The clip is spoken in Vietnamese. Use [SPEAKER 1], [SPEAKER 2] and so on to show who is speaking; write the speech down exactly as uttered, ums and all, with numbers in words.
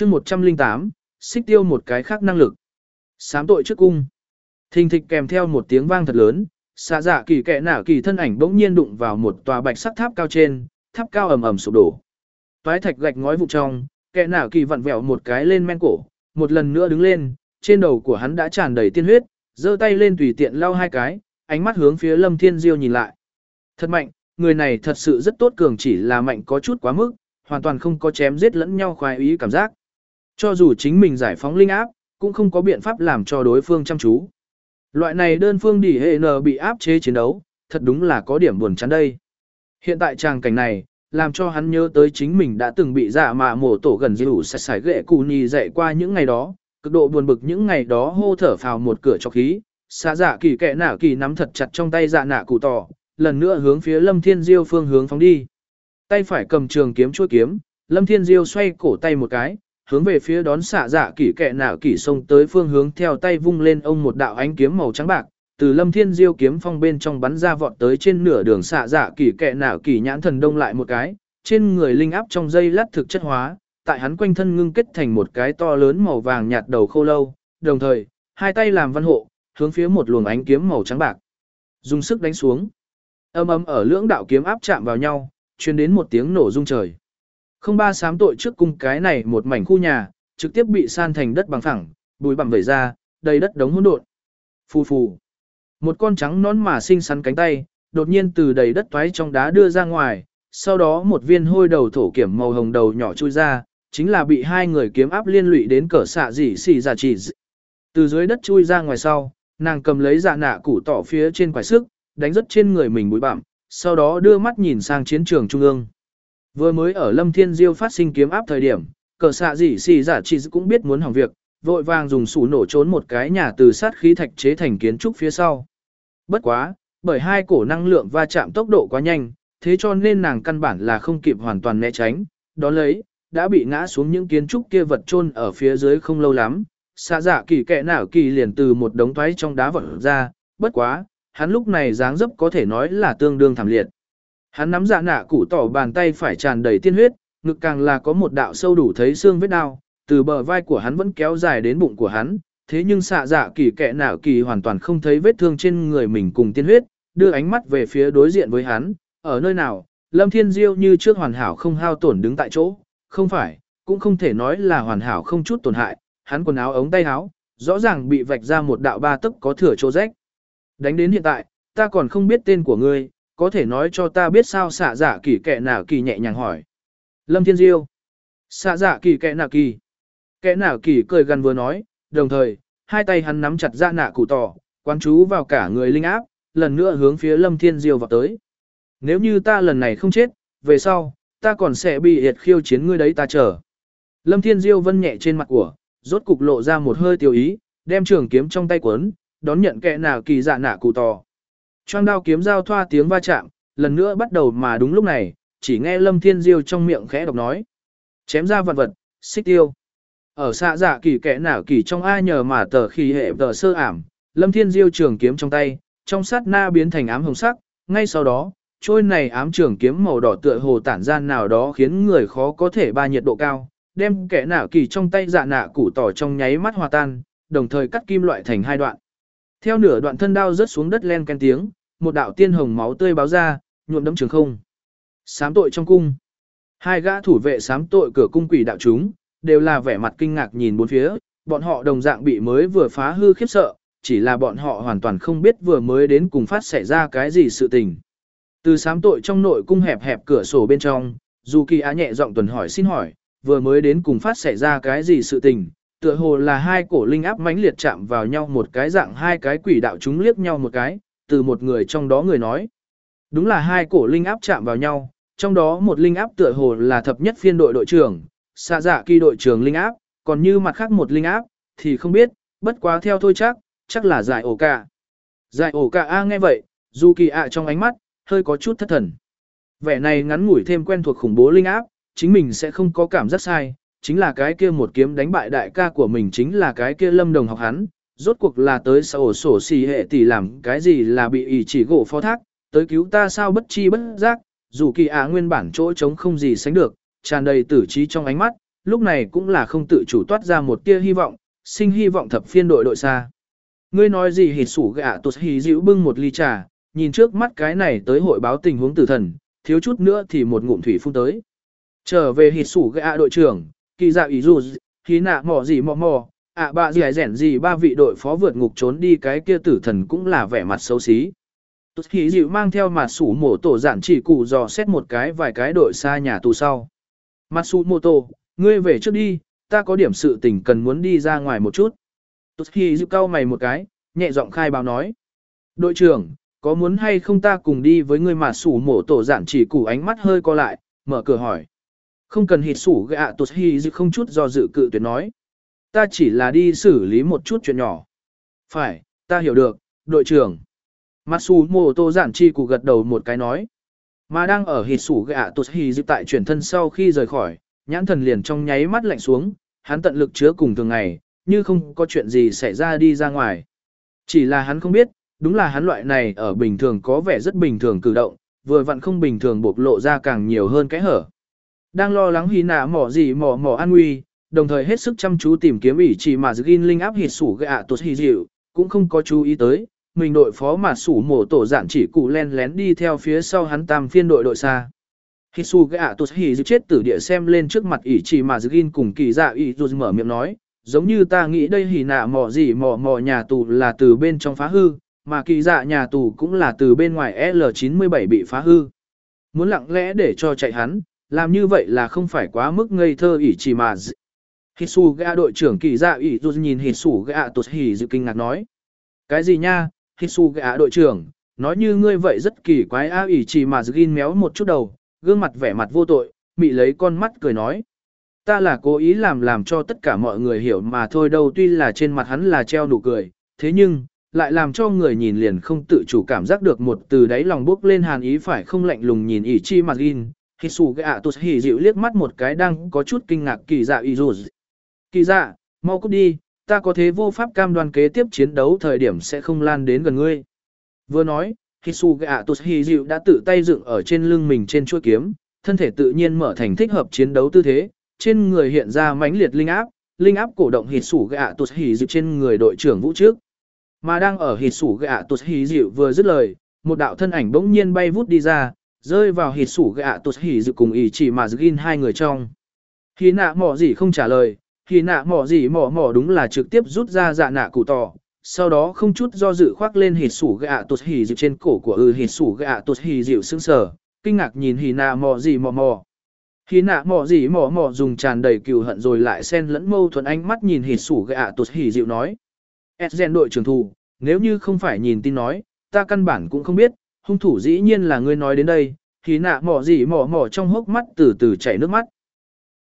[SPEAKER 1] chương một trăm lẻ tám, xích tiêu một cái khác năng lực. Sám tội trước cung. Thình thịch kèm theo một tiếng vang thật lớn, xạ dạ kỳ kẹ nả kỳ thân ảnh bỗng nhiên đụng vào một tòa bạch sắc tháp cao trên, tháp cao ầm ầm sụp đổ. Toái thạch gạch ngói vụ trong, kẹ nả kỳ vặn vẹo một cái lên men cổ, một lần nữa đứng lên, trên đầu của hắn đã tràn đầy tiên huyết, giơ tay lên tùy tiện lau hai cái, ánh mắt hướng phía Lâm Thiên Diêu nhìn lại. Thật mạnh, người này thật sự rất tốt, cường chỉ là mạnh có chút quá mức, hoàn toàn không có chém giết lẫn nhau khoái ý cảm giác. Cho dù chính mình giải phóng linh áp, cũng không có biện pháp làm cho đối phương chăm chú. Loại này đơn phương đỉ hệ n bị áp chế chiến đấu, thật đúng là có điểm buồn chán đây. Hiện tại tràng cảnh này, làm cho hắn nhớ tới chính mình đã từng bị dạ mạ mổ tổ gần dữ sạch sải ghệ cù nhì dạy qua những ngày đó, cực độ buồn bực những ngày đó hô thở phào một cửa cho khí, xạ dạ kỳ kẹ nả kỳ nắm thật chặt trong tay dạ nạ cụ tỏ, lần nữa hướng phía Lâm Thiên Diêu phương hướng phóng đi. Tay phải cầm trường kiếm chuôi kiếm, Lâm Thiên Diêu xoay cổ tay một cái, hướng về phía đón xạ dạ kỳ kẹ nả kỳ xông tới phương hướng theo tay vung lên ông một đạo ánh kiếm màu trắng bạc, từ Lâm Thiên Diêu kiếm phong bên trong bắn ra vọt tới trên nửa đường xạ dạ kỳ kẹ nả kỳ nhãn thần đông lại một cái, trên người linh áp trong dây lát thực chất hóa, tại hắn quanh thân ngưng kết thành một cái to lớn màu vàng nhạt đầu khô lâu, đồng thời, hai tay làm văn hộ, hướng phía một luồng ánh kiếm màu trắng bạc. Dùng sức đánh xuống. Âm ầm ở lưỡng đạo kiếm áp chạm vào nhau, truyền đến một tiếng nổ rung trời. Không ba sám tội trước cung cái này một mảnh khu nhà, trực tiếp bị san thành đất bằng phẳng, bụi bặm vẩy ra, đầy đất đống hỗn độn. Phù phù. Một con trắng nón mà xinh xắn cánh tay, đột nhiên từ đầy đất toái trong đá đưa ra ngoài, sau đó một viên hôi đầu thổ kiểm màu hồng đầu nhỏ chui ra, chính là bị hai người kiếm áp liên lụy đến cỡ xạ dị xì giả chỉ. Từ dưới đất chui ra ngoài sau, nàng cầm lấy dạ nạ củ tỏ phía trên quải sức, đánh rất trên người mình bụi bặm, sau đó đưa mắt nhìn sang chiến trường trung ương. Vừa mới ở Lâm Thiên Diêu phát sinh kiếm áp thời điểm, cỡ xạ dị xì giả chỉ cũng biết muốn hỏng việc, vội vàng dùng sủ nổ trốn một cái nhà từ sát khí thạch chế thành kiến trúc phía sau. Bất quá, bởi hai cổ năng lượng va chạm tốc độ quá nhanh, thế cho nên nàng căn bản là không kịp hoàn toàn né tránh, đó lấy, đã bị ngã xuống những kiến trúc kia vật chôn ở phía dưới không lâu lắm. Xạ dạ kỳ kẹ nảo kỳ liền từ một đống toái trong đá vật ra, bất quá, hắn lúc này dáng dấp có thể nói là tương đương thảm liệt. Hắn nắm dạ nạ củ tỏ bàn tay phải tràn đầy tiên huyết, ngực càng là có một đạo sâu đủ thấy xương vết đao, từ bờ vai của hắn vẫn kéo dài đến bụng của hắn, thế nhưng xạ dạ kỳ kẹ nảo kỳ hoàn toàn không thấy vết thương trên người mình cùng tiên huyết, đưa ánh mắt về phía đối diện với hắn, ở nơi nào, Lâm Thiên Diêu như trước hoàn hảo không hao tổn đứng tại chỗ, không phải, cũng không thể nói là hoàn hảo không chút tổn hại, hắn quần áo ống tay áo, rõ ràng bị vạch ra một đạo ba tấc có thừa chỗ rách. Đánh đến hiện tại, ta còn không biết tên của ngươi, có thể nói cho ta biết sao? Xạ dạ kỳ kẹ nảo kỳ nhẹ nhàng hỏi. Lâm Thiên Diêu. Xạ dạ kỳ kẹ nảo kỳ. Kẹ nảo kỳ cười gần vừa nói, đồng thời, hai tay hắn nắm chặt dạ nạ cụ tỏ, quán chú vào cả người linh áp, lần nữa hướng phía Lâm Thiên Diêu vào tới. Nếu như ta lần này không chết, về sau, ta còn sẽ bị hiệt khiêu chiến ngươi đấy ta chờ. Lâm Thiên Diêu vân nhẹ trên mặt của, rốt cục lộ ra một hơi tiêu ý, đem trường kiếm trong tay quấn, đón nhận kẻ nào kỳ dạ nạ cụ tò. Choang đao kiếm giao thoa tiếng va chạm, lần nữa bắt đầu mà đúng lúc này, chỉ nghe Lâm Thiên Diêu trong miệng khẽ đọc nói. Chém ra vật vật, xích tiêu. Ở xạ dạ kỳ kẻ nào kỳ trong ai nhờ mà tờ khi hệ tờ sơ ảm, Lâm Thiên Diêu trường kiếm trong tay, trong sát na biến thành ám hồng sắc, ngay sau đó, trôi này ám trường kiếm màu đỏ tựa hồ tản ra nào đó khiến người khó có thể ba nhiệt độ cao, đem kẻ nào kỳ trong tay dạ nạ củ tỏ trong nháy mắt hòa tan, đồng thời cắt kim loại thành hai đoạn. Theo nửa đoạn thân đao rớt xuống đất len ken tiếng, một đạo tiên hồng máu tươi báo ra, nhuộm đẫm trường không. Sám tội trong cung. Hai gã thủ vệ sám tội cửa cung quỷ đạo chúng, đều là vẻ mặt kinh ngạc nhìn bốn phía, bọn họ đồng dạng bị mới vừa phá hư khiếp sợ, chỉ là bọn họ hoàn toàn không biết vừa mới đến cùng phát xảy ra cái gì sự tình. Từ sám tội trong nội cung hẹp hẹp cửa sổ bên trong, dù kỳ á nhẹ giọng tuần hỏi xin hỏi, vừa mới đến cùng phát xảy ra cái gì sự tình, tựa hồ là hai cổ linh áp mãnh liệt chạm vào nhau một cái dạng hai cái quỷ đạo chúng liếc nhau một cái, từ một người trong đó người nói. Đúng là hai cổ linh áp chạm vào nhau, trong đó một linh áp tựa hồ là thập nhất phiên đội đội trưởng, xạ dạ kỳ đội trưởng linh áp, còn như mặt khác một linh áp, thì không biết, bất quá theo thôi chắc, chắc là giải ổ cả. Giải ổ cả A nghe vậy, dù kỳ ạ trong ánh mắt, hơi có chút thất thần. Vẻ này ngắn ngủi thêm quen thuộc khủng bố linh áp, chính mình sẽ không có cảm giác sai, chính là cái kia một kiếm đánh bại đại ca của mình chính là cái kia lâm đồng học hắn, rốt cuộc là tới sổ sổ xì hệ tỷ làm cái gì là bị ỷ chỉ gỗ phó thác, tới cứu ta sao bất chi bất giác, dù kỳ ạ nguyên bản chỗ trống không gì sánh được, tràn đầy tử trí trong ánh mắt, lúc này cũng là không tự chủ toát ra một tia hy vọng, sinh hy vọng thập phiên đội đội xa. Ngươi nói gì hịt sủ gạ tụt hì dịu bưng một ly trà, nhìn trước mắt cái này tới hội báo tình huống tử thần, thiếu chút nữa thì một ngụm thủy phun tới. Trở về hịt sủ gạ đội trưởng, kỳ dạ ý dù, khí nạ mò gì mò mò, ạ bạ gì rẻn gì ba vị đội phó vượt ngục trốn đi cái kia tử thần cũng là vẻ mặt xấu xí. Tụt hì dịu mang theo mặt sủ mổ tổ giản chỉ cụ dò xét một cái vài cái đội xa nhà tù sau. Mặt sủ mổ tổ, ngươi về trước đi, ta có điểm sự tình cần muốn đi ra ngoài một chút. Tụt hì dịu cau mày một cái, nhẹ giọng khai báo nói. Đội trưởng, có muốn hay không ta cùng đi với ngươi mà sủ mổ tổ giản chỉ cụ ánh mắt hơi co lại, mở cửa hỏi. Không cần hịt sủ gạ tụt hì dịu không chút do dự cự tuyệt nói. Ta chỉ là đi xử lý một chút chuyện nhỏ. Phải, ta hiểu được, đội trưởng. Matsumoto giản chi cụ gật đầu một cái nói. Mà đang ở hịt sủ gạ tụt hì dịu tại chuyển thân sau khi rời khỏi, nhãn thần liền trong nháy mắt lạnh xuống, hắn tận lực chứa cùng thường ngày, như không có chuyện gì xảy ra đi ra ngoài. Chỉ là hắn không biết, đúng là hắn loại này ở bình thường có vẻ rất bình thường cử động, vừa vặn không bình thường bộc lộ ra càng nhiều hơn cái hở. Đang lo lắng hy nạ mỏ gì mỏ mỏ an nguy, đồng thời hết sức chăm chú tìm kiếm ỷ chỉ mà Gin linh áp hịt sủ gạ tụt hì dịu, cũng không có chú ý tới, mình đội phó mà sủ mổ tổ giản chỉ cụ len lén đi theo phía sau hắn tam phiên đội đội xa. Hịt sủ gạ tụt hì dịu chết tử địa xem lên trước mặt ỷ chỉ mà Gin cùng kỳ dạ ỷ dù mở miệng nói, giống như ta nghĩ đây hỉ nạ mỏ gì mỏ mỏ nhà tù là từ bên trong phá hư, mà kỳ dạ nhà tù cũng là từ bên ngoài L chín mươi bảy bị phá hư. Muốn lặng lẽ để cho chạy hắn, làm như vậy là không phải quá mức ngây thơ ỷ chỉ mà. Hisuga đội trưởng kỳ dạ ỷ dù nhìn Hisuga tụt hỉ dự kinh ngạc nói. Cái gì nha, Hisuga đội trưởng, nói như ngươi vậy rất kỳ quái a ỷ chỉ mà Gin méo một chút đầu, gương mặt vẻ mặt vô tội, mị lấy con mắt cười nói. Ta là cố ý làm làm cho tất cả mọi người hiểu mà thôi đâu, tuy là trên mặt hắn là treo nụ cười, thế nhưng, lại làm cho người nhìn liền không tự chủ cảm giác được một từ đáy lòng bước lên hàn ý phải không lạnh lùng nhìn ỷ chi mà Gin. Hisuga tụt hỉ dịu liếc mắt một cái đang có chút kinh ngạc kỳ dạ ỷ dù. Kỳ dạ, mau cút đi, ta có thế vô pháp cam đoan kế tiếp chiến đấu thời điểm sẽ không lan đến gần ngươi. Vừa nói, Hisuga tụt hỉ dịu đã tự tay dựng ở trên lưng mình trên chuôi kiếm, thân thể tự nhiên mở thành thích hợp chiến đấu tư thế, trên người hiện ra mãnh liệt linh áp, linh áp cổ động Hisuga tụt hỉ dịu trên người đội trưởng vũ trước. Mà đang ở Hisuga tụt hỉ dịu vừa dứt lời, một đạo thân ảnh bỗng nhiên bay vút đi ra, rơi vào Hisuga tụt hỉ dịu cùng ý chỉ mà Gin hai người trong. Khi nạ mỏ gì không trả lời, khi nạ mỏ gì mỏ mỏ đúng là trực tiếp rút ra dạ nạ cụ tỏ, sau đó không chút do dự khoác lên Hisuga tụt hỉ dịu trên cổ của ư Hisuga tụt hỉ dịu sững sờ, kinh ngạc nhìn hỉ nạ mỏ gì mỏ mỏ. Khi nạ mỏ gì mỏ mỏ dùng tràn đầy cừu hận rồi lại xen lẫn mâu thuẫn ánh mắt nhìn Hisuga tụt hỉ dịu nói. Ezen đội trưởng thù, nếu như không phải nhìn tin nói, ta căn bản cũng không biết, hung thủ dĩ nhiên là ngươi nói đến đây. Khi nạ mỏ gì mỏ mỏ trong hốc mắt từ từ chảy nước mắt.